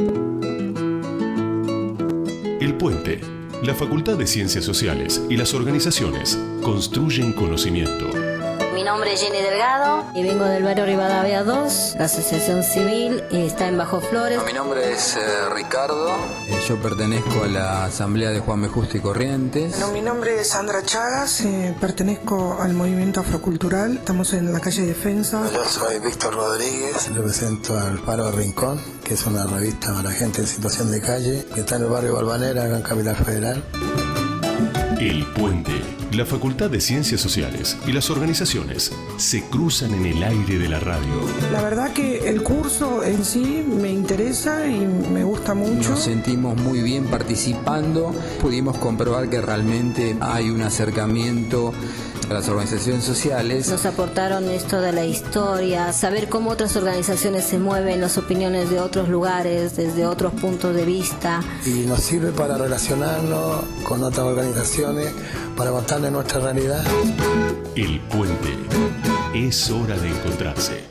El Puente, la Facultad de Ciencias Sociales y las organizaciones construyen conocimiento. Mi nombre es Jenny Delgado y vengo del barrio Rivadavia 2. La asociación civil está en Bajo Flores. Mi nombre es Ricardo. Yo pertenezco a la asamblea de Juan B. Justo y Corrientes. Mi nombre es Sandra Chagas, pertenezco al movimiento afrocultural. Estamos en la calle Defensa. Yo soy Víctor Rodríguez, represento al Faro Rincón, que es una revista para gente en situación de calle, que está en el barrio Balvanera, acá en Capital Federal. El Puente, la Facultad de Ciencias Sociales y las organizaciones se cruzan en el aire de la radio. La verdad que el curso en sí me interesa y me gusta mucho. Nos sentimos muy bien participando. Pudimos comprobar que realmente hay un acercamiento a las organizaciones sociales. Nos aportaron esto de la historia, saber cómo otras organizaciones se mueven, las opiniones de otros lugares, desde otros puntos de vista. Y nos sirve para relacionarnos con otras organizaciones, para contarles nuestra realidad. El Puente. Es hora de encontrarse.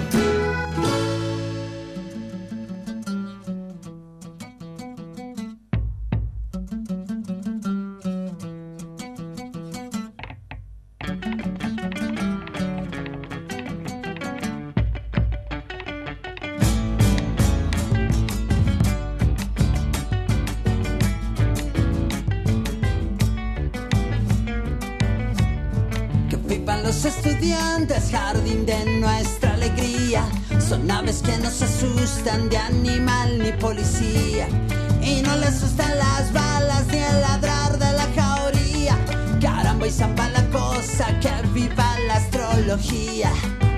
Los estudiantes, jardín de nuestra alegría, son aves que no se asustan de animal ni policía, y no les asustan las balas ni el ladrar de la jauría. Caramba y zamba la cosa, que viva la astrología.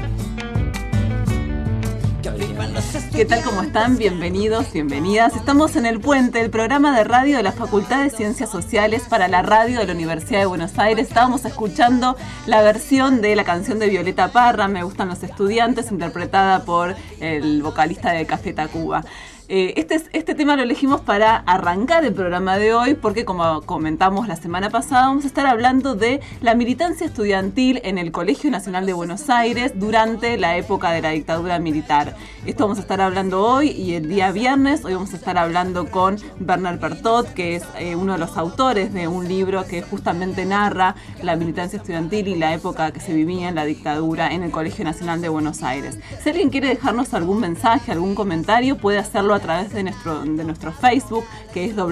¿Qué tal? ¿Cómo están? Bienvenidos, bienvenidas. Estamos en El Puente, el programa de radio de la Facultad de Ciencias Sociales para la radio de la Universidad de Buenos Aires. Estábamos escuchando la versión de la canción de Violeta Parra, Me gustan los estudiantes, interpretada por el vocalista de Café Tacuba. Este tema lo elegimos para arrancar el programa de hoy porque, como comentamos la semana pasada, vamos a estar hablando de la militancia estudiantil en el Colegio Nacional de Buenos Aires durante la época de la dictadura militar. Esto vamos a estar hablando hoy y el día viernes. Hoy vamos a estar hablando con Bernard Pertot, que es uno de los autores de un libro que justamente narra la militancia estudiantil y la época que se vivía en la dictadura en el Colegio Nacional de Buenos Aires. Si alguien quiere dejarnos algún mensaje, algún comentario, puede hacerlo a través de nuestro Facebook, que es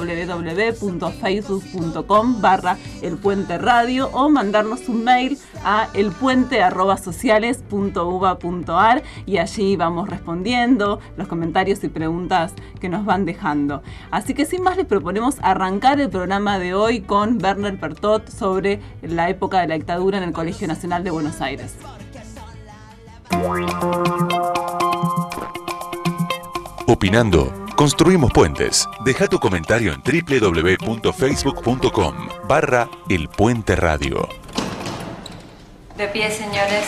www.facebook.com/elpuenteradio, o mandarnos un mail a elpuente@sociales.uba.ar, y allí vamos respondiendo los comentarios y preguntas que nos van dejando. Así que sin más, les proponemos arrancar el programa de hoy con Bernard Pertot sobre la época de la dictadura en el Colegio Nacional de Buenos Aires. Opinando, construimos puentes. Deja tu comentario en www.facebook.com/elpuenteradio. De pie, señores.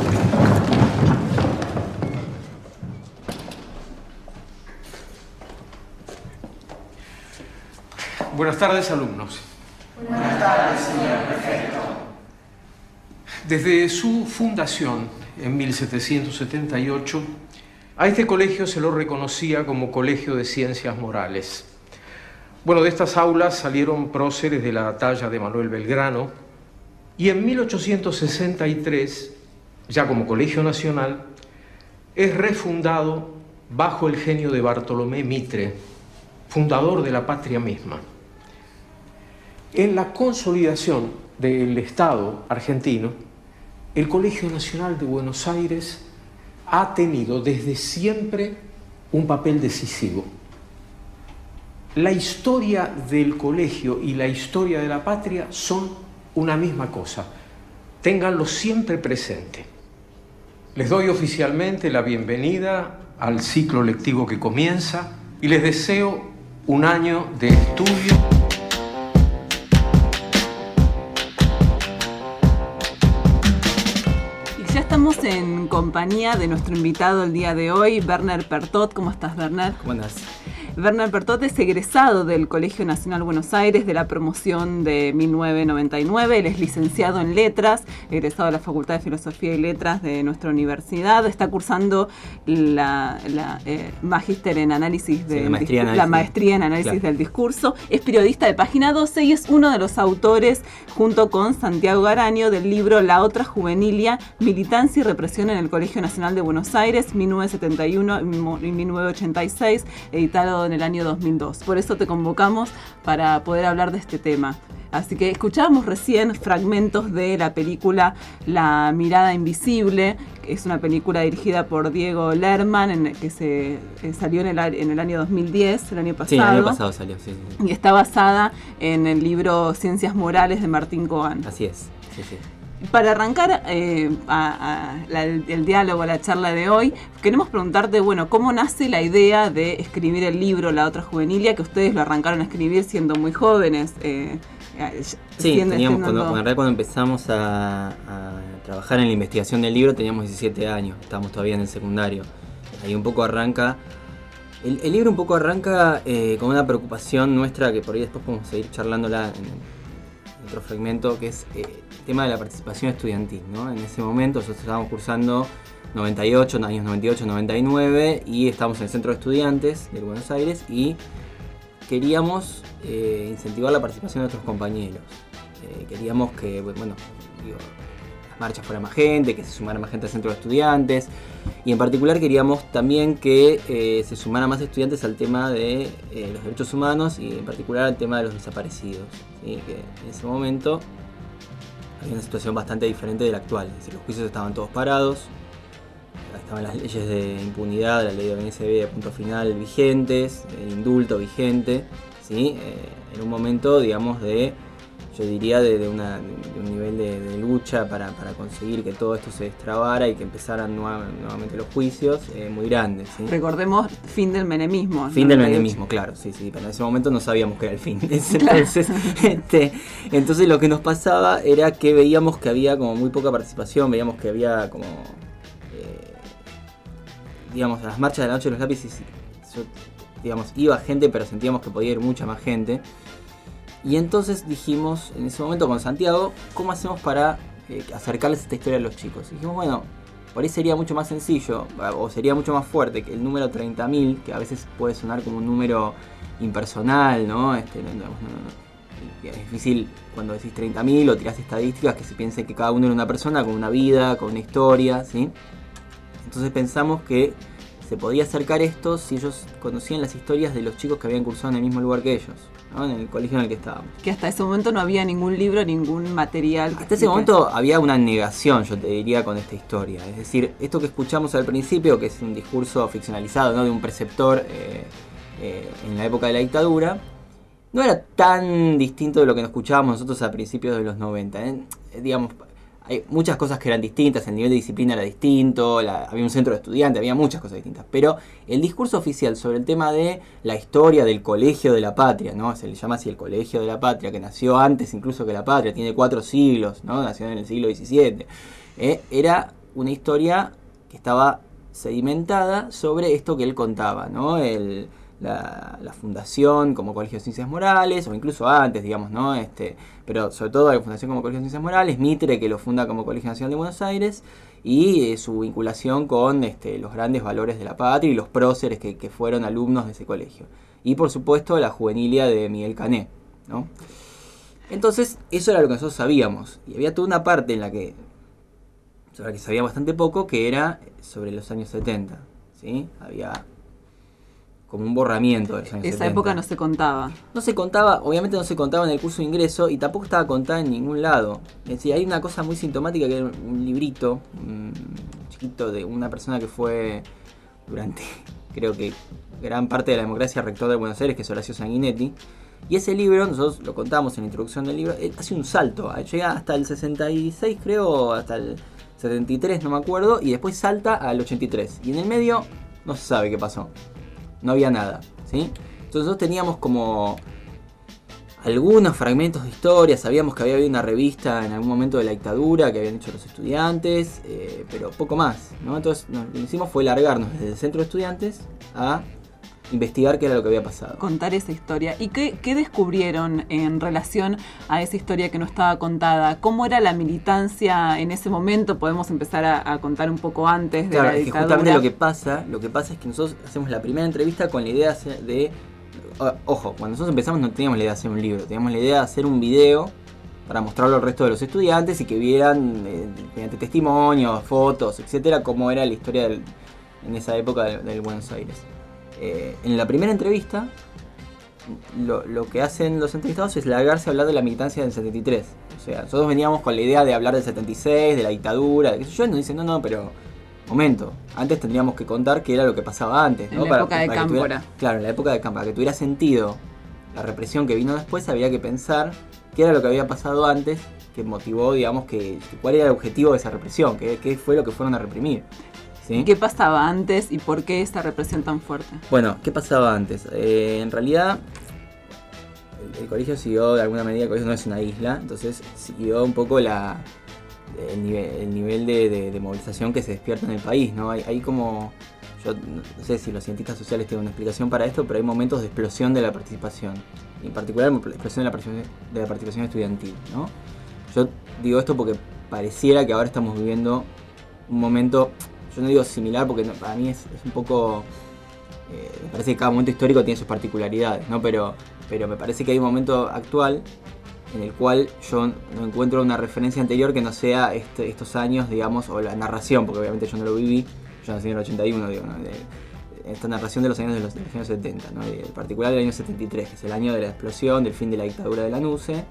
Buenas tardes, alumnos. Buenas tardes, señor prefecto. Desde su fundación en 1778, a este colegio se lo reconocía como Colegio de Ciencias Morales. Bueno, de estas aulas salieron próceres de la talla de Manuel Belgrano, y en 1863, ya como Colegio Nacional, es refundado bajo el genio de Bartolomé Mitre, fundador de la patria misma. En la consolidación del Estado argentino, el Colegio Nacional de Buenos Aires ha tenido desde siempre un papel decisivo. La historia del colegio y la historia de la patria son una misma cosa. Ténganlo siempre presente. Les doy oficialmente la bienvenida al ciclo lectivo que comienza y les deseo un año de estudio. Estamos en compañía de nuestro invitado el día de hoy, Bernard Pertot. ¿Cómo estás, Bernard? ¿Cómo andás? Bernal Pertot es egresado del Colegio Nacional Buenos Aires de la promoción de 1999. Él es licenciado en Letras, egresado de la Facultad de Filosofía y Letras de nuestra universidad. Está cursando la magíster en análisis la maestría en análisis del discurso. Es periodista de Página 12 y es uno de los autores, junto con Santiago Garanio, del libro La Otra Juvenilia, Militancia y Represión en el Colegio Nacional de Buenos Aires, 1971 y 1986, editado en el año 2002. Por eso te convocamos para poder hablar de este tema. Así que escuchábamos recién fragmentos de la película La Mirada Invisible, que es una película dirigida por Diego Lerman, que se salió en el año 2010, el año pasado. Sí, el año pasado salió, sí. Y está basada en el libro Ciencias Morales de Martín Coan. Así es, sí. Para arrancar el diálogo, la charla de hoy, queremos preguntarte, ¿cómo nace la idea de escribir el libro La Otra Juvenilia, que ustedes lo arrancaron a escribir siendo muy jóvenes? Sí, teníamos, en realidad cuando empezamos a trabajar en la investigación del libro teníamos 17 años, estábamos todavía en el secundario. Ahí un poco arranca, el libro un poco arranca con una preocupación nuestra, que por ahí después podemos seguir charlándola en otro fragmento, que es el tema de la participación estudiantil, ¿no? En ese momento nosotros estábamos cursando años 98, 99, y estábamos en el Centro de Estudiantes de Buenos Aires y queríamos incentivar la participación de nuestros compañeros. Queríamos que, las marchas fueran más gente, que se sumara más gente al Centro de Estudiantes, y en particular queríamos también que se sumara más estudiantes al tema de los derechos humanos y en particular al tema de los desaparecidos, ¿sí? Que en ese momento había una situación bastante diferente de la actual, es decir, los juicios estaban todos parados, estaban las leyes de impunidad, la ley de violencia de punto final vigentes, el indulto vigente, ¿sí? En un momento, digamos, yo diría de un nivel de lucha para conseguir que todo esto se destrabara y que empezaran nuevamente los juicios muy grandes, ¿sí? Recordemos, fin del menemismo. Fin del menemismo, claro, sí, pero en ese momento no sabíamos que era el fin. Entonces lo que nos pasaba era que veíamos que había como muy poca participación, veíamos que había como... digamos, a las marchas de la noche de los lápices, iba gente, pero sentíamos que podía ir mucha más gente. Y entonces dijimos, en ese momento con Santiago, ¿cómo hacemos para acercarles esta historia a los chicos? Y dijimos, por ahí sería mucho más sencillo, o sería mucho más fuerte que el número 30.000, que a veces puede sonar como un número impersonal, ¿no? Es difícil cuando decís 30.000 o tirás estadísticas que se piense que cada uno era una persona con una vida, con una historia, ¿sí? Entonces pensamos que se podía acercar esto si ellos conocían las historias de los chicos que habían cursado en el mismo lugar que ellos, ¿no? En el colegio en el que estábamos. Que hasta ese momento no había ningún libro, ningún material. Hasta ese momento había una negación, yo te diría, con esta historia. Es decir, esto que escuchamos al principio, que es un discurso ficcionalizado, ¿no? De un preceptor en la época de la dictadura, no era tan distinto de lo que nos escuchábamos nosotros a principios de los 90. Digamos, hay muchas cosas que eran distintas, el nivel de disciplina era distinto, había un centro de estudiantes, había muchas cosas distintas. Pero el discurso oficial sobre el tema de la historia del Colegio de la Patria, ¿no? Se le llama así el Colegio de la Patria, que nació antes incluso que la Patria, tiene 4 siglos, ¿no? Nació en el siglo XVII. Era una historia que estaba sedimentada sobre esto que él contaba, ¿no? La fundación como Colegio de Ciencias Morales, o incluso antes, digamos, ¿no? Pero sobre todo la fundación como Colegio de Ciencias Morales, Mitre, que lo funda como Colegio Nacional de Buenos Aires, y su vinculación con los grandes valores de la patria y los próceres que fueron alumnos de ese colegio. Y por supuesto la juvenilia de Miguel Cané, ¿no? Entonces, eso era lo que nosotros sabíamos. Y había toda una parte sobre la que sabía bastante poco, que era sobre los años 70, ¿sí? Había como un borramiento de los años 70. Esa época no se contaba. No se contaba, obviamente no se contaba en el curso de ingreso y tampoco estaba contada en ningún lado. Es decir, hay una cosa muy sintomática que era un librito chiquito de una persona que fue durante, creo que gran parte de la democracia, rector de Buenos Aires, que es Horacio Sanguinetti. Y ese libro, nosotros lo contamos en la introducción del libro, hace un salto, llega hasta el 66 creo, hasta el 73, no me acuerdo, y después salta al 83. Y en el medio no se sabe qué pasó. No había nada, ¿sí? Entonces nosotros teníamos como algunos fragmentos de historia, sabíamos que había habido una revista en algún momento de la dictadura que habían hecho los estudiantes, pero poco más, ¿no? Entonces lo que hicimos fue largarnos desde el centro de estudiantes a investigar qué era lo que había pasado. Contar esa historia. ¿Y qué descubrieron en relación a esa historia que no estaba contada? ¿Cómo era la militancia en ese momento? Podemos empezar a contar un poco antes de la dictadura. Que justamente lo que pasa es que nosotros hacemos la primera entrevista con la idea de... Ojo, cuando nosotros empezamos no teníamos la idea de hacer un libro, teníamos la idea de hacer un video para mostrarlo al resto de los estudiantes y que vieran mediante testimonios, fotos, etcétera, cómo era la historia en esa época del Buenos Aires. En la primera entrevista, lo que hacen los entrevistados es largarse a hablar de la militancia del 73. O sea, nosotros veníamos con la idea de hablar del 76, de la dictadura, de qué sé yo, y nos dicen, no, pero momento, antes tendríamos que contar qué era lo que pasaba antes, ¿no? En la época de Cámpora. Claro, en la época de Cámpora, para que tuviera sentido la represión que vino después, había que pensar qué era lo que había pasado antes, que motivó, digamos, cuál era el objetivo de esa represión, qué fue lo que fueron a reprimir. ¿Sí? ¿Qué pasaba antes y por qué esta represión tan fuerte? Bueno, ¿qué pasaba antes? En realidad, el colegio siguió de alguna medida, el colegio no es una isla, entonces siguió un poco el nivel de movilización que se despierta en el país, ¿no? Hay como, yo no sé si los cientistas sociales tienen una explicación para esto, pero hay momentos de explosión de la participación, y en particular la explosión de la participación estudiantil, ¿no? Yo digo esto porque pareciera que ahora estamos viviendo un momento... Yo no digo similar porque para mí es un poco... me parece que cada momento histórico tiene sus particularidades, ¿no? Pero me parece que hay un momento actual en el cual yo no encuentro una referencia anterior que no sea estos años, digamos, o la narración, porque obviamente yo no lo viví, yo nací en el 81, digo, ¿no? Esta narración de los años de los años 70, ¿no? En particular del año 73, que es el año de la explosión, del fin de la dictadura de Lanusse.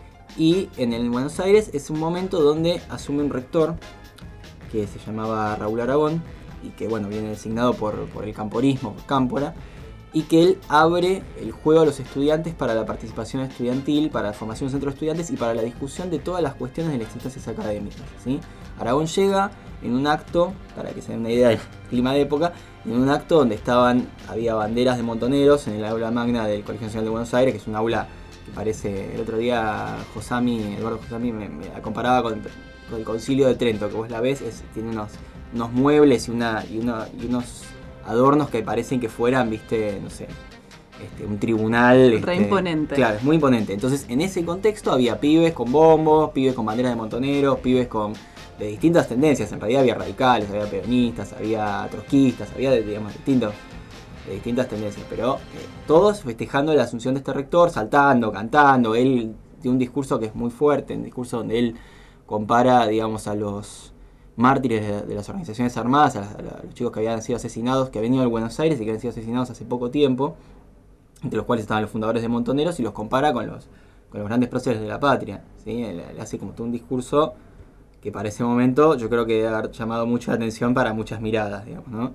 Y en el Buenos Aires es un momento donde asume un rector que se llamaba Raúl Aragón y que bueno, viene designado por el camporismo, por Cámpora, y que él abre el juego a los estudiantes para la participación estudiantil, para la formación de centros de estudiantes y para la discusión de todas las cuestiones de las instancias académicas, ¿sí? Aragón llega en un acto, para que se den una idea del clima de época, en un acto donde había banderas de montoneros en el aula magna del Colegio Nacional de Buenos Aires, que es un aula que parece, el otro día Eduardo Josami me la comparaba con el Concilio de Trento, que vos la ves, tiene unos muebles y unos adornos que parecen que fueran, viste, no sé, un tribunal. Re imponente. Claro, es muy imponente. Entonces, en ese contexto había pibes con bombos, pibes con banderas de montoneros, pibes de distintas tendencias. En realidad había radicales, había peronistas, había trotskistas, había, digamos, de distintas tendencias. Pero todos festejando la asunción de este rector, saltando, cantando. Él tiene un discurso que es muy fuerte, un discurso donde él compara, digamos, a los mártires de las organizaciones armadas, a los chicos que habían sido asesinados, que habían venido de Buenos Aires y que habían sido asesinados hace poco tiempo, entre los cuales estaban los fundadores de Montoneros, y los compara con los grandes próceres de la patria, ¿sí? Él hace como todo un discurso que para ese momento yo creo que debe haber llamado mucha atención para muchas miradas, digamos, ¿no?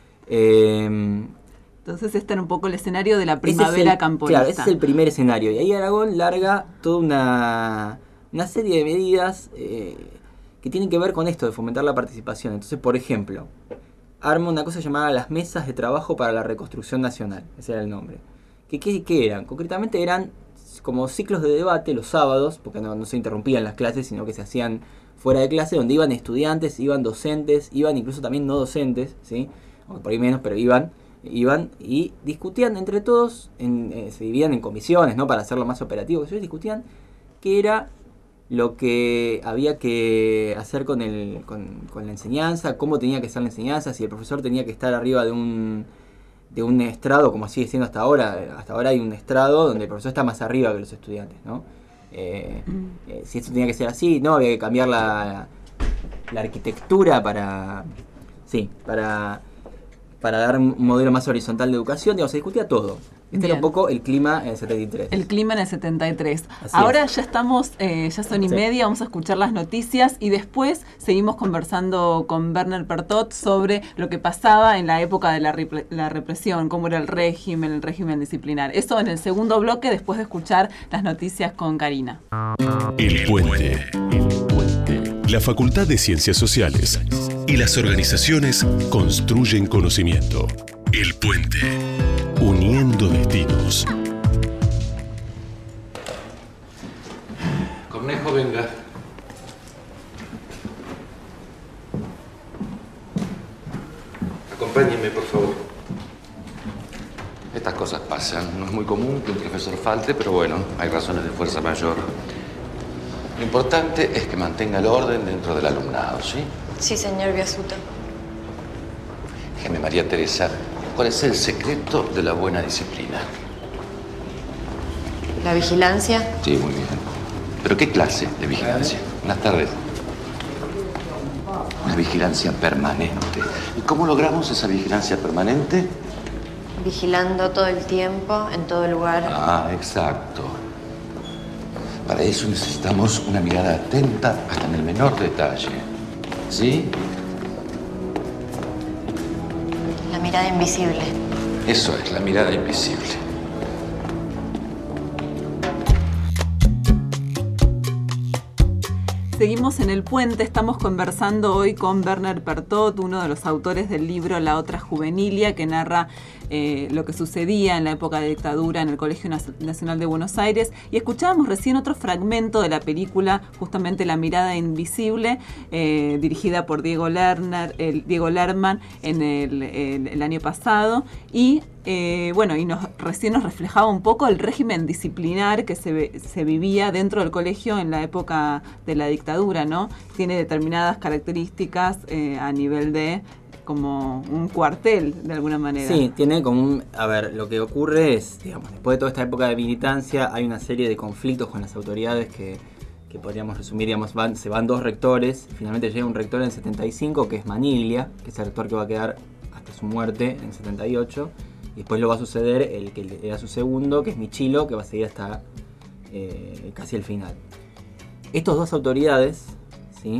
Entonces este era un poco el escenario de la primavera camporista. Claro, ese es el primer escenario, y ahí Aragón larga toda una serie de medidas que tienen que ver con esto de fomentar la participación. Entonces, por ejemplo, arma una cosa llamada las mesas de trabajo para la reconstrucción nacional, ese era el nombre. ¿Qué eran? Concretamente eran como ciclos de debate los sábados, porque no se interrumpían las clases, sino que se hacían fuera de clase, donde iban estudiantes, iban docentes, iban incluso también no docentes, ¿sí? Aunque por ahí menos, pero iban y discutían entre todos, se dividían en comisiones, ¿no? Para hacerlo más operativo. Ellos discutían qué era lo que había que hacer con la enseñanza, cómo tenía que ser la enseñanza, si el profesor tenía que estar arriba de un estrado, como sigue siendo hasta ahora. Hasta ahora hay un estrado donde el profesor está más arriba que los estudiantes, ¿no? Si esto tenía que ser así, no, había que cambiar la arquitectura para dar un modelo más horizontal de educación, digamos, se discutía todo. Este era un poco el clima en el 73. El clima en el 73. Ahora ya estamos, ya son y media, vamos a escuchar las noticias y después seguimos conversando con Werner Pertot sobre lo que pasaba en la época de la represión, cómo era el régimen disciplinar. Eso en el segundo bloque, después de escuchar las noticias con Karina. El Puente. La Facultad de Ciencias Sociales y las organizaciones construyen conocimiento. El Puente. Uniendo destinos. Cornejo, venga. Acompáñenme, por favor. Estas cosas pasan. No es muy común que un profesor falte, pero bueno, hay razones de fuerza mayor. Lo importante es que mantenga el orden dentro del alumnado, ¿sí? Sí, señor Biasuto. Dígame, María Teresa, ¿cuál es el secreto de la buena disciplina? ¿La vigilancia? Sí, muy bien. ¿Pero qué clase de vigilancia? Buenas tardes. Una vigilancia permanente. ¿Y cómo logramos esa vigilancia permanente? Vigilando todo el tiempo, en todo lugar. Ah, exacto. Para eso necesitamos una mirada atenta hasta en el menor detalle. ¿Sí? La mirada invisible. Eso es, la mirada invisible. Seguimos en El Puente, estamos conversando hoy con Werner Pertot, uno de los autores del libro La Otra Juvenilia, que narra lo que sucedía en la época de dictadura en el Colegio Nacional de Buenos Aires. Y escuchábamos recién otro fragmento de la película, justamente La Mirada Invisible, dirigida por Diego Lerman en el año pasado. Y recién nos reflejaba un poco el régimen disciplinar que se vivía dentro del colegio en la época de la dictadura, ¿no? Tiene determinadas características a nivel de como un cuartel, de alguna manera. Sí, tiene como lo que ocurre es, digamos, después de toda esta época de militancia, hay una serie de conflictos con las autoridades que podríamos resumir, digamos, se van dos rectores, finalmente llega un rector en el 75, que es Maniglia, que es el rector que va a quedar hasta su muerte en el 78, y después lo va a suceder el que era su segundo, que es Michilo, que va a seguir hasta casi el final. Estas dos autoridades, ¿sí?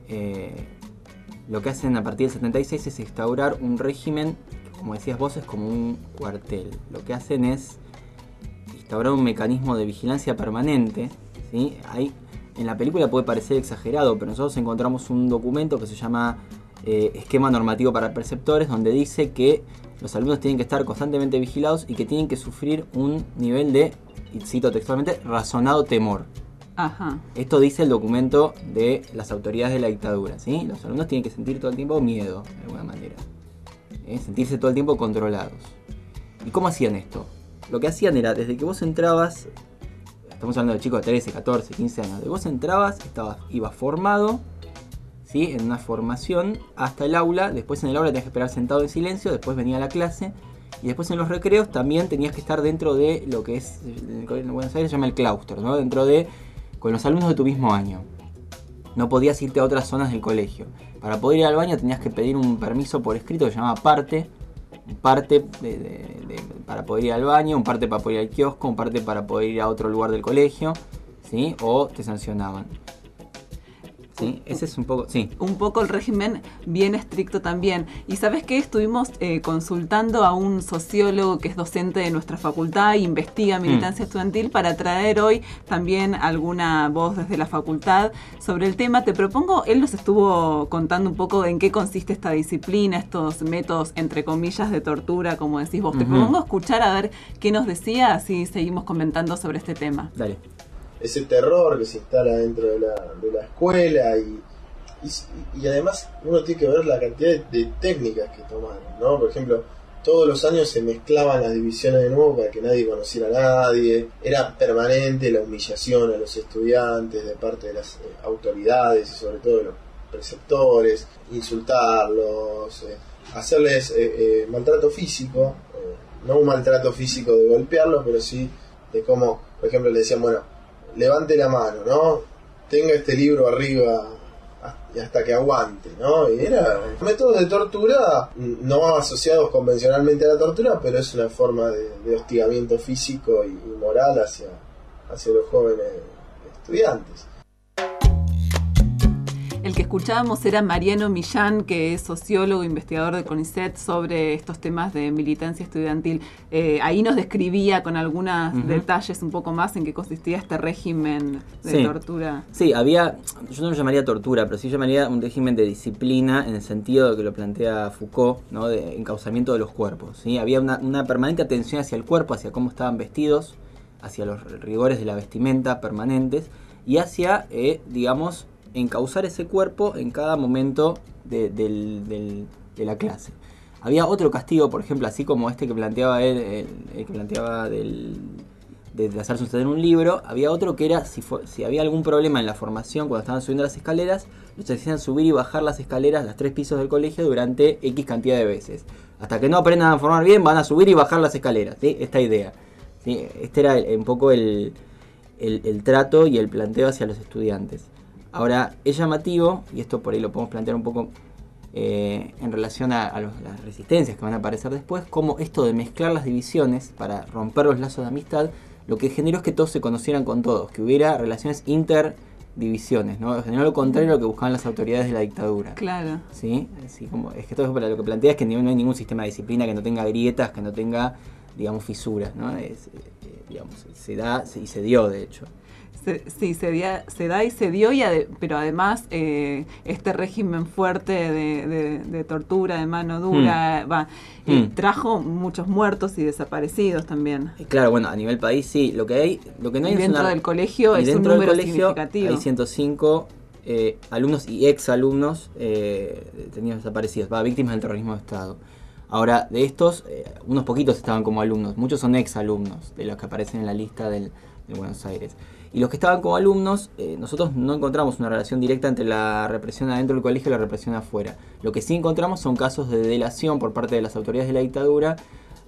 Lo que hacen a partir del 76 es instaurar un régimen, que, como decías vos, es como un cuartel. Lo que hacen es instaurar un mecanismo de vigilancia permanente, ¿sí? En la película puede parecer exagerado, pero nosotros encontramos un documento que se llama Esquema Normativo para Preceptores, donde dice que los alumnos tienen que estar constantemente vigilados y que tienen que sufrir un nivel de, y cito textualmente, razonado temor. Ajá. Esto dice el documento de las autoridades de la dictadura, ¿sí? Los alumnos tienen que sentir todo el tiempo miedo, de alguna manera. Sentirse todo el tiempo controlados. ¿Y cómo hacían esto? Lo que hacían era, desde que vos entrabas, estamos hablando de chicos de 13, 14, 15 años, de vos entrabas, ibas formado, ¿sí? En una formación hasta el aula, después en el aula tenías que esperar sentado en silencio, después venía la clase, y después en los recreos también tenías que estar dentro de lo que es, en Buenos Aires se llama el claustro, ¿no? Dentro de, con los alumnos de tu mismo año. No podías irte a otras zonas del colegio. Para poder ir al baño tenías que pedir un permiso por escrito que se llamaba parte. Un parte para poder ir al baño, un parte para poder ir al kiosco, un parte para poder ir a otro lugar del colegio, ¿sí? O te sancionaban. Sí, ese es un poco, sí. Un poco el régimen bien estricto también. Y ¿sabes qué? Estuvimos consultando a un sociólogo que es docente de nuestra facultad e investiga militancia estudiantil para traer hoy también alguna voz desde la facultad sobre el tema. Te propongo, él nos estuvo contando un poco en qué consiste esta disciplina, estos métodos entre comillas de tortura, como decís vos. Te propongo escuchar a ver qué nos decía, así seguimos comentando sobre este tema. Dale. Ese terror que se instala dentro de la escuela y además uno tiene que ver la cantidad de técnicas que tomaron, ¿no? Por ejemplo, todos los años se mezclaban las divisiones de nuevo para que nadie conociera a nadie, era permanente la humillación a los estudiantes de parte de las autoridades y sobre todo de los preceptores, insultarlos, hacerles maltrato físico, no un maltrato físico de golpearlos, pero sí de cómo, por ejemplo, le decían, bueno, levante la mano, ¿no? Tenga este libro arriba hasta que aguante, ¿no? Y era métodos de tortura no asociados convencionalmente a la tortura, pero es una forma de hostigamiento físico y moral hacia los jóvenes estudiantes. El que escuchábamos era Mariano Millán, que es sociólogo e investigador de CONICET sobre estos temas de militancia estudiantil. Ahí nos describía con algunos detalles un poco más en qué consistía este régimen de tortura. Sí, había, yo no lo llamaría tortura, pero sí llamaría un régimen de disciplina en el sentido de que lo plantea Foucault, ¿no? De encauzamiento de los cuerpos, ¿sí? Había una permanente atención hacia el cuerpo, hacia cómo estaban vestidos, hacia los rigores de la vestimenta permanentes y hacia, digamos, encauzar ese cuerpo en cada momento de la clase. Había otro castigo, por ejemplo, así como este que planteaba él, el que planteaba de hacer suceder un libro, había otro que era si había algún problema en la formación cuando estaban subiendo las escaleras, los hacían subir y bajar las escaleras, las 3 pisos del colegio durante X cantidad de veces. Hasta que no aprendan a formar bien, van a subir y bajar las escaleras, ¿sí? Esta idea. ¿Sí? Este era un poco el trato y el planteo hacia los estudiantes. Ahora, es llamativo, y esto por ahí lo podemos plantear un poco en relación a las resistencias que van a aparecer después, como esto de mezclar las divisiones para romper los lazos de amistad, lo que generó es que todos se conocieran con todos, que hubiera relaciones interdivisiones, ¿no? Generó lo contrario a lo que buscaban las autoridades de la dictadura. Claro. ¿Sí? Así como, es que todo eso lo que plantea es que no hay ningún sistema de disciplina que no tenga grietas, que no tenga, digamos, fisuras, ¿no? Digamos, se da y se dio, de hecho. Sí, se da y se dio, pero además este régimen fuerte de tortura, de mano dura, trajo muchos muertos y desaparecidos también. Claro, bueno, a nivel país sí, lo que no hay y dentro del colegio es un número significativo. Hay 105 alumnos y exalumnos detenidos desaparecidos, víctimas del terrorismo de Estado. Ahora, de estos, unos poquitos estaban como alumnos, muchos son exalumnos de los que aparecen en la lista de Buenos Aires. Y los que estaban como alumnos, nosotros no encontramos una relación directa entre la represión adentro del colegio y la represión afuera. Lo que sí encontramos son casos de delación por parte de las autoridades de la dictadura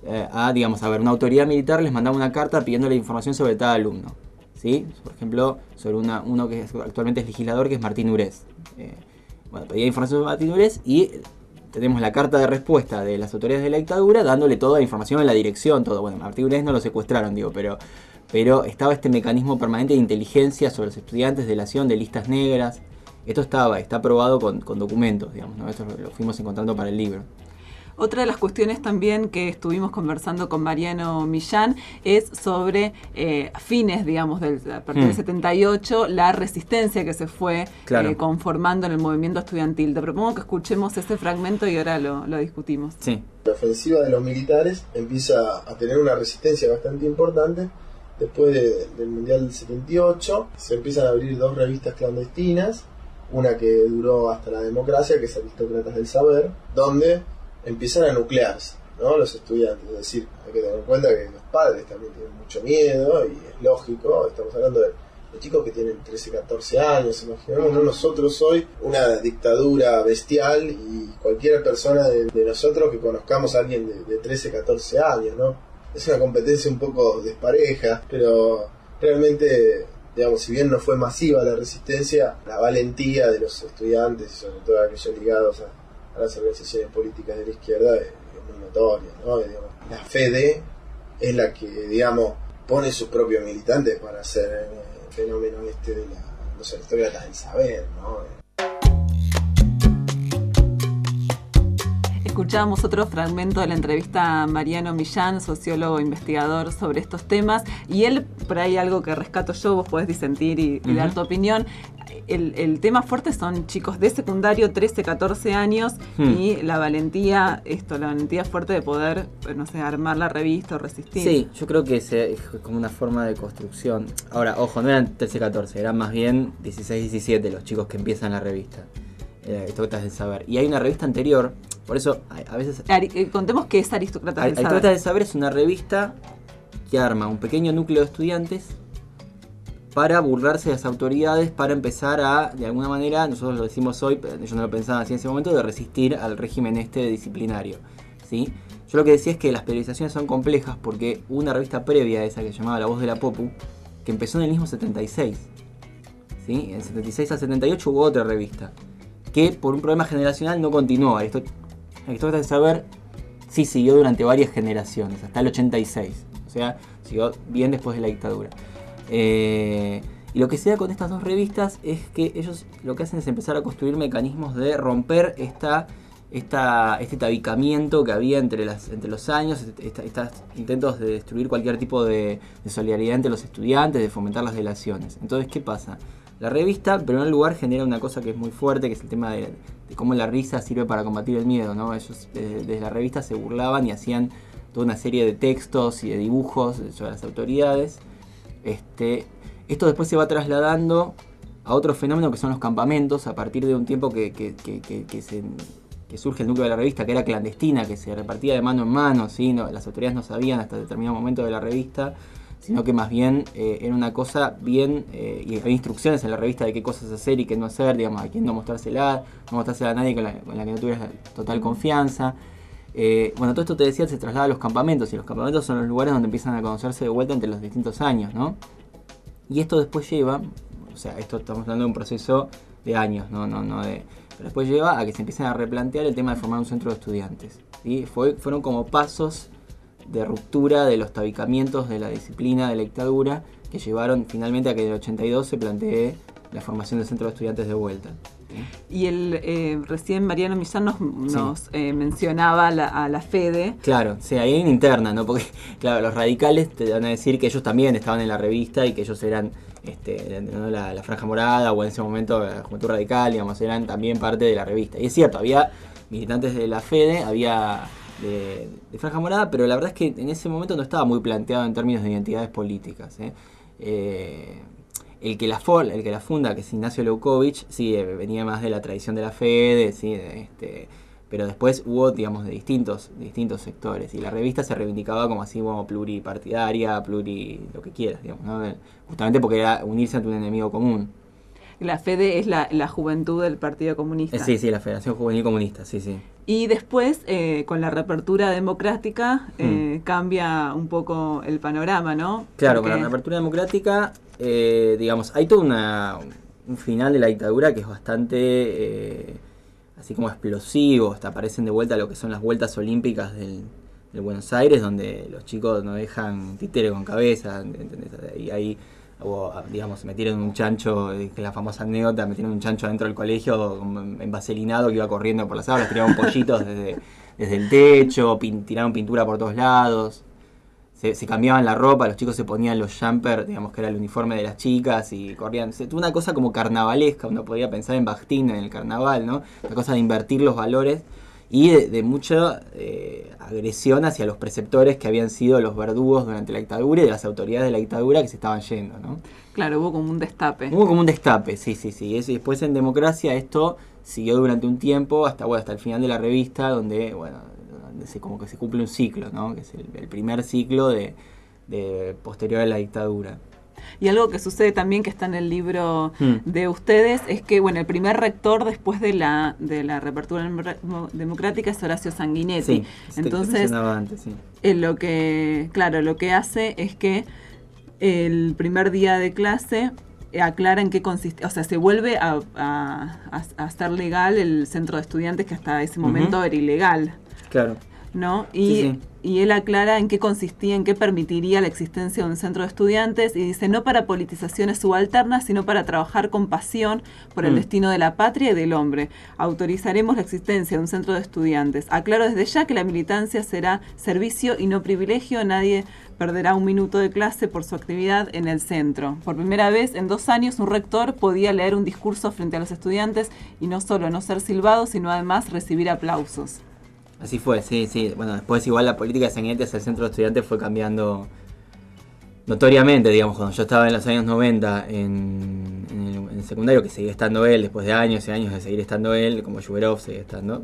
una autoridad militar les mandaba una carta pidiéndole información sobre tal alumno. ¿Sí? Por ejemplo, sobre uno que actualmente es legislador, que es Martín Urés. Pedía información sobre Martín Urés y tenemos la carta de respuesta de las autoridades de la dictadura dándole toda la información en la dirección, todo. Bueno, Martín Urés no lo secuestraron, pero estaba este mecanismo permanente de inteligencia sobre los estudiantes, delación, de listas negras. Esto está probado con documentos, digamos, ¿no? Esto lo fuimos encontrando para el libro. Otra de las cuestiones también que estuvimos conversando con Mariano Millán es sobre fines, digamos, a partir del 78, la resistencia que se fue conformando en el movimiento estudiantil. Te propongo que escuchemos ese fragmento y ahora lo discutimos. Sí. La ofensiva de los militares empieza a tener una resistencia bastante importante. Después del Mundial del 78 se empiezan a abrir 2 revistas clandestinas, una que duró hasta la democracia, que es Aristócratas del Saber, donde empiezan a nuclearse, ¿no? Los estudiantes. Es decir, hay que tener en cuenta que los padres también tienen mucho miedo, y es lógico, estamos hablando de chicos que tienen 13, 14 años, imaginemos nosotros hoy una dictadura bestial, y cualquier persona de nosotros que conozcamos a alguien de 13, 14 años, ¿no? Es una competencia un poco despareja, pero realmente, digamos, si bien no fue masiva la resistencia, la valentía de los estudiantes, y sobre todo aquellos ligados a las organizaciones políticas de la izquierda, es muy notoria, ¿no? Digamos, la FEDE es la que, digamos, pone sus propios militantes para hacer el fenómeno de los aristócratas del saber, ¿no? Escuchábamos otro fragmento de la entrevista a Mariano Millán, sociólogo investigador sobre estos temas, y él, por ahí algo que rescato yo, vos podés disentir y dar tu opinión. El tema fuerte son chicos de secundario, 13, 14 años, y la valentía fuerte de poder, armar la revista o resistir. Sí, yo creo que es como una forma de construcción. Ahora, ojo, no eran 13, 14, eran más bien 16, 17 los chicos que empiezan la revista. Aristócratas del Saber. Y hay una revista anterior, por eso a veces... Contemos qué es Aristócratas del Saber. Aristócratas del Saber es una revista que arma un pequeño núcleo de estudiantes para burlarse de las autoridades, para empezar a, de alguna manera, nosotros lo decimos hoy, pero yo no lo pensaba así en ese momento, de resistir al régimen disciplinario, ¿sí? Yo lo que decía es que las periodizaciones son complejas porque hubo una revista previa a esa que se llamaba La Voz de la Popu, que empezó en el mismo 76, ¿sí? En 76 al 78 hubo otra revista que por un problema generacional no continuó. Aristócratas del Saber sí siguió durante varias generaciones, hasta el 86, o sea, siguió bien después de la dictadura. Y lo que se da con estas 2 revistas es que ellos lo que hacen es empezar a construir mecanismos de romper este tabicamiento que había entre los años, estos intentos de destruir cualquier tipo de solidaridad entre los estudiantes, de fomentar las delaciones. Entonces, ¿qué pasa? La revista, en primer lugar, genera una cosa que es muy fuerte, que es el tema de cómo la risa sirve para combatir el miedo, ¿no? Ellos desde la revista se burlaban y hacían toda una serie de textos y de dibujos sobre las autoridades. Esto después se va trasladando a otro fenómeno que son los campamentos, a partir de un tiempo que que surge el núcleo de la revista, que era clandestina, que se repartía de mano en mano, ¿sí? Las autoridades no sabían hasta determinado momento de la revista, sino que más bien era una cosa bien, y había instrucciones en la revista de qué cosas hacer y qué no hacer, digamos, a quién no mostrársela a nadie con la que no tuvieras total confianza. Todo esto te decía, se traslada a los campamentos, y los campamentos son los lugares donde empiezan a conocerse de vuelta entre los distintos años, ¿no? Y esto después lleva, esto estamos hablando de un proceso de años, pero después lleva a que se empiecen a replantear el tema de formar un centro de estudiantes, ¿sí? Fueron como pasos de ruptura de los tabicamientos de la disciplina de la dictadura que llevaron finalmente a que en el 82 se plantee la formación del centro de estudiantes de vuelta. Y recién Mariano Millán nos mencionaba a la FEDE. Claro, sí, ahí hay una interna, ¿no? Porque, claro, los radicales te van a decir que ellos también estaban en la revista y que ellos eran la Franja Morada, o en ese momento la Juventud Radical, digamos, eran también parte de la revista. Y es cierto, había militantes de la FEDE, había de Franja Morada, pero la verdad es que en ese momento no estaba muy planteado en términos de identidades políticas, El que la funda, que es Ignacio Leucovich, sí, venía más de la tradición de la FEDE, sí, pero después hubo, digamos, de distintos sectores, y la revista se reivindicaba como así, como pluripartidaria, lo que quieras, digamos, ¿no? Justamente porque era unirse ante un enemigo común. La FEDE es la juventud del Partido Comunista. Sí, la Federación Juvenil Comunista, sí. Y después, con la reapertura democrática, cambia un poco el panorama, ¿no? Claro, con la reapertura democrática, digamos, hay todo un final de la dictadura que es bastante, así como explosivo. Hasta aparecen de vuelta lo que son las vueltas olímpicas del Buenos Aires, donde los chicos no dejan títere con cabeza, ¿entendés? Y ahí, digamos, metieron un chancho, que es la famosa anécdota, metieron un chancho dentro del colegio envaselinado que iba corriendo por las aulas, tiraban pollitos desde el techo, tiraron pintura por todos lados, se cambiaban la ropa, los chicos se ponían los jumpers, digamos que era el uniforme de las chicas, y corrían. Tuvo una cosa como carnavalesca, uno podría pensar en Bakhtin, en el carnaval, ¿no? Una cosa de invertir los valores y de mucha agresión hacia los preceptores que habían sido los verdugos durante la dictadura y de las autoridades de la dictadura que se estaban yendo, ¿no? Claro, hubo como un destape. Sí. Y después en democracia esto siguió durante un tiempo hasta el final de la revista, donde como que se cumple un ciclo, ¿no? Que es el primer ciclo de posterior a la dictadura. Y algo que sucede también, que está en el libro de ustedes, es que el primer rector después de la reapertura democrática es Horacio Sanguinetti. Sí, entonces antes, sí. Lo que hace es que el primer día de clase aclara en qué consiste, o sea, se vuelve a hacer legal el centro de estudiantes, que hasta ese momento era ilegal. Claro. ¿No? Y él aclara en qué consistía, en qué permitiría la existencia de un centro de estudiantes, y dice: no para politizaciones subalternas, sino para trabajar con pasión por el destino de la patria y del hombre. Autorizaremos la existencia de un centro de estudiantes. Aclaro desde ya que la militancia será servicio y no privilegio. Nadie perderá un minuto de clase por su actividad en el centro. Por primera vez en 2 años un rector podía leer un discurso frente a los estudiantes y no solo no ser silbado, sino además recibir aplausos. Así fue, sí. Bueno, después igual la política de Sanguinetti hacia el centro de estudiantes fue cambiando notoriamente, digamos. Cuando yo estaba en los años 90 en el secundario, que seguía estando él, después de años y años de seguir estando él, como Yuberov seguía estando,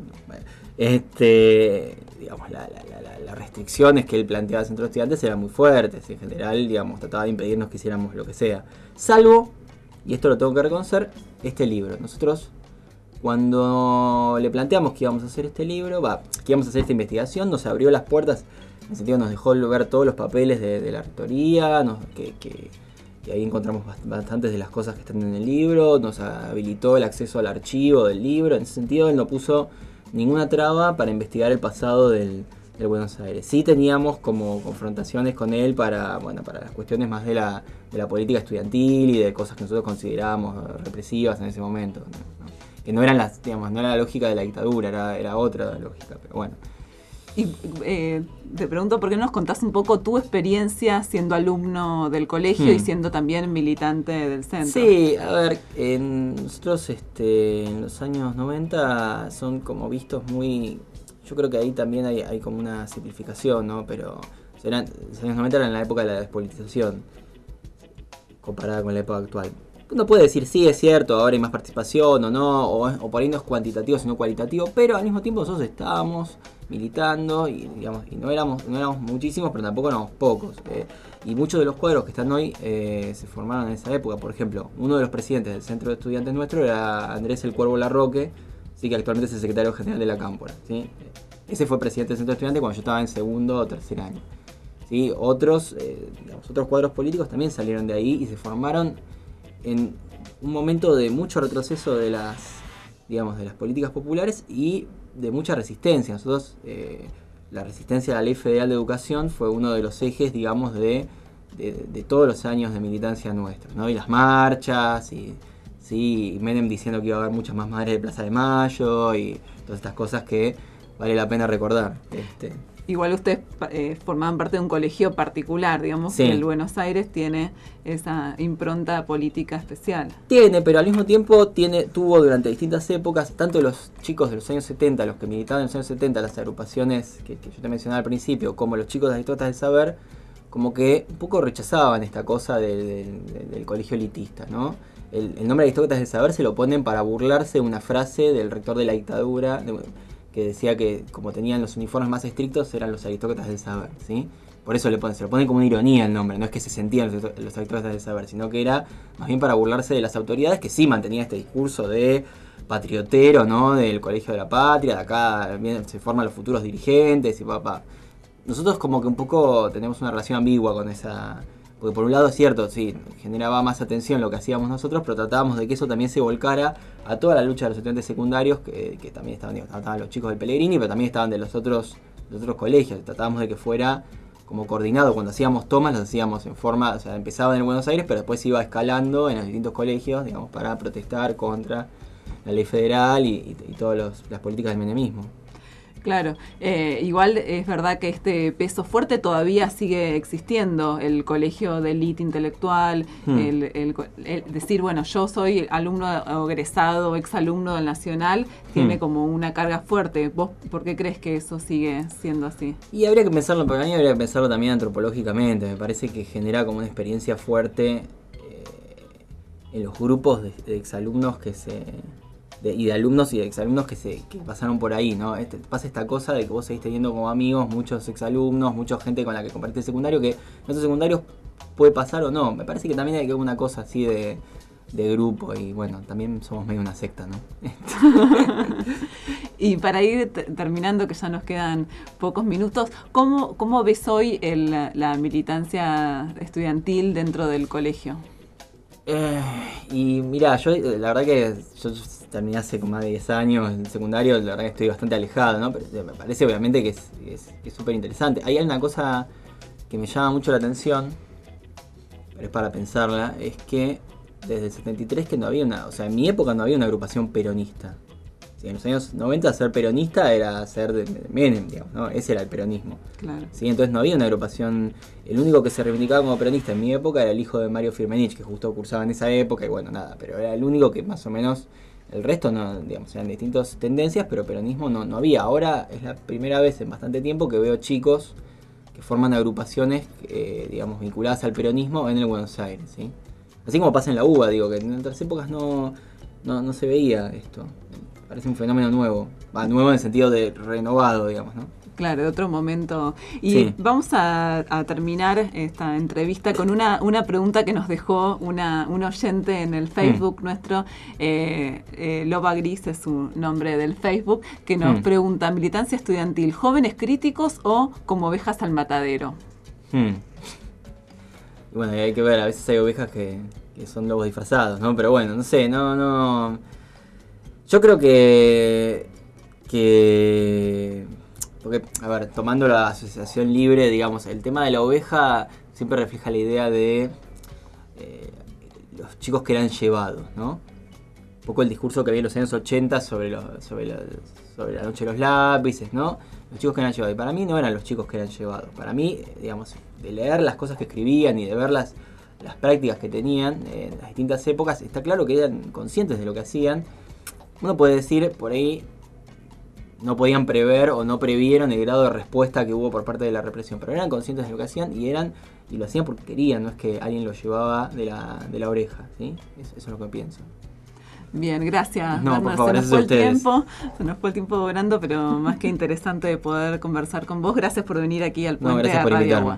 digamos, las restricciones que él planteaba al centro de estudiantes eran muy fuertes. En general, digamos, trataba de impedirnos que hiciéramos lo que sea. Salvo, y esto lo tengo que reconocer, este libro. Nosotros, cuando le planteamos que íbamos a hacer este libro, que íbamos a hacer esta investigación, nos abrió las puertas, en el sentido nos dejó ver todos los papeles de la rectoría, que ahí encontramos bastantes de las cosas que están en el libro, nos habilitó el acceso al archivo del libro. En ese sentido él no puso ninguna traba para investigar el pasado del Buenos Aires. Sí teníamos como confrontaciones con él para las cuestiones más de la política estudiantil y de cosas que nosotros considerábamos represivas en ese momento, ¿no? Que no eran no era la lógica de la dictadura, era otra lógica, pero bueno. Y te pregunto, ¿por qué no nos contás un poco tu experiencia siendo alumno del colegio y siendo también militante del centro? Sí, a ver, nosotros en los años 90 son como vistos muy... Yo creo que ahí también hay como una simplificación, ¿no? Pero los años 90 eran la época de la despolitización, comparada con la época actual. uno puede decir, sí, es cierto, ahora hay más participación o no, o por ahí no es cuantitativo sino cualitativo, pero al mismo tiempo nosotros estábamos militando y, digamos, y no éramos muchísimos, pero tampoco éramos pocos. Y muchos de los cuadros que están hoy se formaron en esa época. Por ejemplo, uno de los presidentes del centro de estudiantes nuestro era Andrés El Cuervo Larroque, ¿sí? Que actualmente es el secretario general de la Cámpora, ¿sí? Ese fue presidente del centro de estudiantes cuando yo estaba en segundo o tercer año, ¿sí? Otros cuadros políticos también salieron de ahí y se formaron en un momento de mucho retroceso de las políticas populares y de mucha resistencia. Nosotros, la resistencia a la Ley Federal de Educación fue uno de los ejes, digamos, de todos los años de militancia nuestra, ¿no? Y las marchas, y Menem diciendo que iba a haber muchas más madres de Plaza de Mayo, y todas estas cosas que vale la pena recordar. Igual ustedes formaban parte de un colegio particular, digamos, sí. Que el Buenos Aires tiene esa impronta política especial. Tiene, pero al mismo tiempo tuvo durante distintas épocas, tanto los chicos de los años 70, los que militaban en los años 70, las agrupaciones que yo te mencionaba al principio, como los chicos de Aristócratas del Saber, como que un poco rechazaban esta cosa del colegio elitista, ¿no? El nombre de Aristócratas del Saber se lo ponen para burlarse de una frase del rector de la dictadura, que decía que como tenían los uniformes más estrictos eran los aristócratas del saber, ¿sí? Por eso se lo ponen como una ironía el nombre, no es que se sentían los aristócratas del saber, sino que era más bien para burlarse de las autoridades que sí mantenían este discurso de patriotero, ¿no? Del Colegio de la Patria, de acá se forman los futuros dirigentes y papá. Nosotros como que un poco tenemos una relación ambigua con esa... Porque por un lado es cierto, sí, generaba más atención lo que hacíamos nosotros, pero tratábamos de que eso también se volcara a toda la lucha de los estudiantes secundarios, que también estaban los chicos del Pellegrini, pero también estaban de los otros colegios. Tratábamos de que fuera como coordinado. Cuando hacíamos tomas, las hacíamos en forma, o sea, empezaba en Buenos Aires, pero después iba escalando en los distintos colegios, digamos, para protestar contra la ley federal y todas las políticas del menemismo. Claro, igual es verdad que este peso fuerte todavía sigue existiendo, el colegio de élite intelectual, el decir, bueno, yo soy alumno o egresado, exalumno del Nacional, tiene como una carga fuerte. ¿Vos por qué crees que eso sigue siendo así? Y habría que pensarlo, para mí habría que pensarlo también antropológicamente. Me parece que genera como una experiencia fuerte en los grupos de exalumnos y de alumnos y de exalumnos que pasaron por ahí, ¿no? Pasa esta cosa de que vos seguís teniendo como amigos muchos exalumnos, mucha gente con la que compartís el secundario, que en esos secundarios puede pasar o no. Me parece que también hay que una cosa así de grupo, y bueno, también somos medio una secta, ¿no? Y para ir terminando, que ya nos quedan pocos minutos, ¿cómo ves hoy la militancia estudiantil dentro del colegio? Y mira, yo la verdad que yo terminé hace como más de 10 años en el secundario, la verdad que estoy bastante alejado, ¿no? Pero me parece obviamente que es súper interesante. Hay una cosa que me llama mucho la atención, pero es para pensarla, es que desde el 73 que no había en mi época no había una agrupación peronista. ¿Sí? En los años 90 ser peronista era ser de Menem, digamos, ¿no? Ese era el peronismo. Claro. ¿Sí? Entonces no había una agrupación. El único que se reivindicaba como peronista en mi época era el hijo de Mario Firmenich, que justo cursaba en esa época, y bueno, nada, pero era el único que más o menos. El resto no, digamos, eran distintas tendencias, pero peronismo no había. Ahora es la primera vez en bastante tiempo que veo chicos que forman agrupaciones, digamos, vinculadas al peronismo en el Buenos Aires, ¿sí? Así como pasa en la UBA, digo, que en otras épocas no se veía esto. Parece un fenómeno nuevo. Nuevo en el sentido de renovado, digamos, ¿no? Claro, de otro momento. Y sí. Vamos a terminar esta entrevista con una pregunta que nos dejó un oyente en el Facebook nuestro. Loba Gris es su nombre del Facebook, que nos pregunta: militancia estudiantil, jóvenes críticos o como ovejas al matadero. Bueno, hay que ver, a veces hay ovejas que son lobos disfrazados, ¿no? Pero bueno, no sé, no. Yo creo que porque, a ver, tomando la asociación libre, digamos, el tema de la oveja siempre refleja la idea de los chicos que eran llevados, ¿no? Un poco el discurso que había en los años 80 sobre la noche de los lápices, ¿no? Los chicos que eran llevados. Y para mí no eran los chicos que eran llevados. Para mí, digamos, de leer las cosas que escribían y de ver las prácticas que tenían en las distintas épocas, está claro que eran conscientes de lo que hacían. Uno puede decir por ahí, no podían prever o no previeron el grado de respuesta que hubo por parte de la represión, pero eran conscientes de lo que hacían y lo hacían porque querían, no es que alguien los llevaba de la oreja, ¿sí? Eso es lo que pienso. Bien, gracias. No, por favor, gracias a ustedes. Se nos fue el tiempo volando, pero más que interesante de poder conversar con vos. Gracias por venir aquí al Puente a Radio Agua.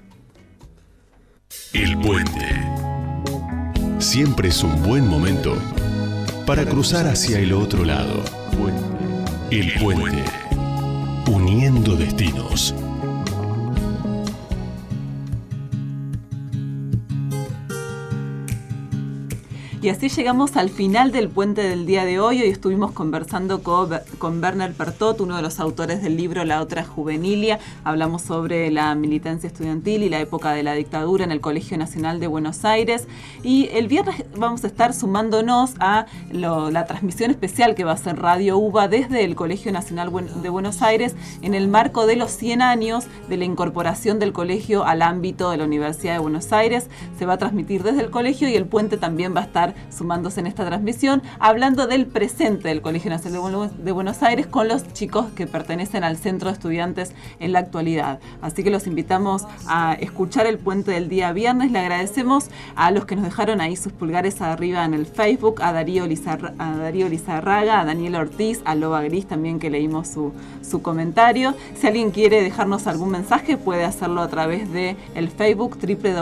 El Puente. Siempre es un buen momento para cruzar hacia el otro lado. El Puente. Uniendo destinos. Y así llegamos al final del puente del día de hoy. Hoy estuvimos conversando con Werner Pertot, uno de los autores del libro La Otra Juvenilia. Hablamos sobre la militancia estudiantil y la época de la dictadura en el Colegio Nacional de Buenos Aires. Y el viernes vamos a estar sumándonos a la transmisión especial que va a hacer Radio UBA desde el Colegio Nacional de Buenos Aires en el marco de los 100 años de la incorporación del colegio al ámbito de la Universidad de Buenos Aires. Se va a transmitir desde el colegio y el puente también va a estar sumándose en esta transmisión, hablando del presente del Colegio Nacional de Buenos Aires con los chicos que pertenecen al Centro de Estudiantes en la actualidad. Así que los invitamos a escuchar el puente del día viernes. Le agradecemos a los que nos dejaron ahí sus pulgares arriba en el Facebook, a Darío Lizarraga, a Daniel Ortiz, a Loba Gris también, que leímos su comentario. Si alguien quiere dejarnos algún mensaje, puede hacerlo a través de el Facebook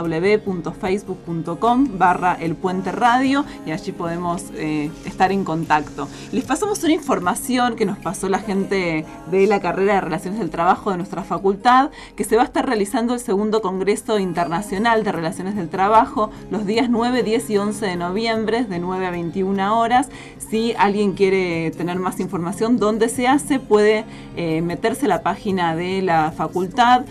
www.facebook.com/elpuenteradio, y allí podemos estar en contacto. Les pasamos una información que nos pasó la gente de la carrera de Relaciones del Trabajo de nuestra facultad, que se va a estar realizando el segundo Congreso Internacional de Relaciones del Trabajo los días 9, 10 y 11 de noviembre, de 9 a 21 horas. Si alguien quiere tener más información dónde se hace, puede meterse a la página de la facultad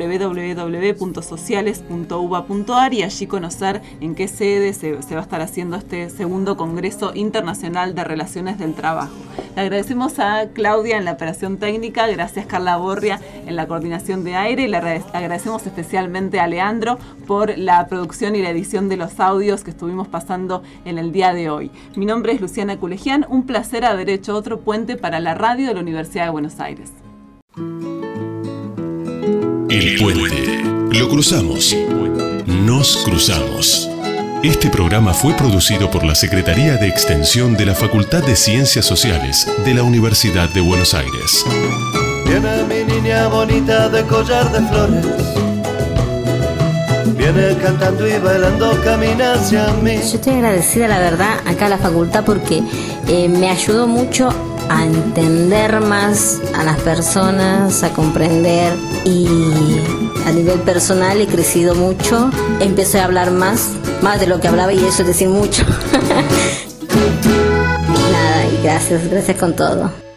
www.sociales.uba.ar y allí conocer en qué sede se va a estar haciendo este segundo Congreso Internacional de Relaciones del Trabajo. Le agradecemos a Claudia en la operación técnica, gracias Carla Borria en la coordinación de aire, y le agradecemos especialmente a Leandro por la producción y la edición de los audios que estuvimos pasando en el día de hoy. Mi nombre es Luciana Culejian, un placer haber hecho otro puente para la radio de la Universidad de Buenos Aires. El puente. Lo cruzamos. Nos cruzamos. Este programa fue producido por la Secretaría de Extensión de la Facultad de Ciencias Sociales de la Universidad de Buenos Aires. Viene mi niña bonita de collar de flores, viene cantando y bailando, camina hacia mí. Yo estoy agradecida, la verdad, acá a la facultad porque me ayudó mucho a entender más a las personas, a comprender, y a nivel personal he crecido mucho. Empecé a hablar más de lo que hablaba, y eso es decir mucho. Nada, y gracias con todo.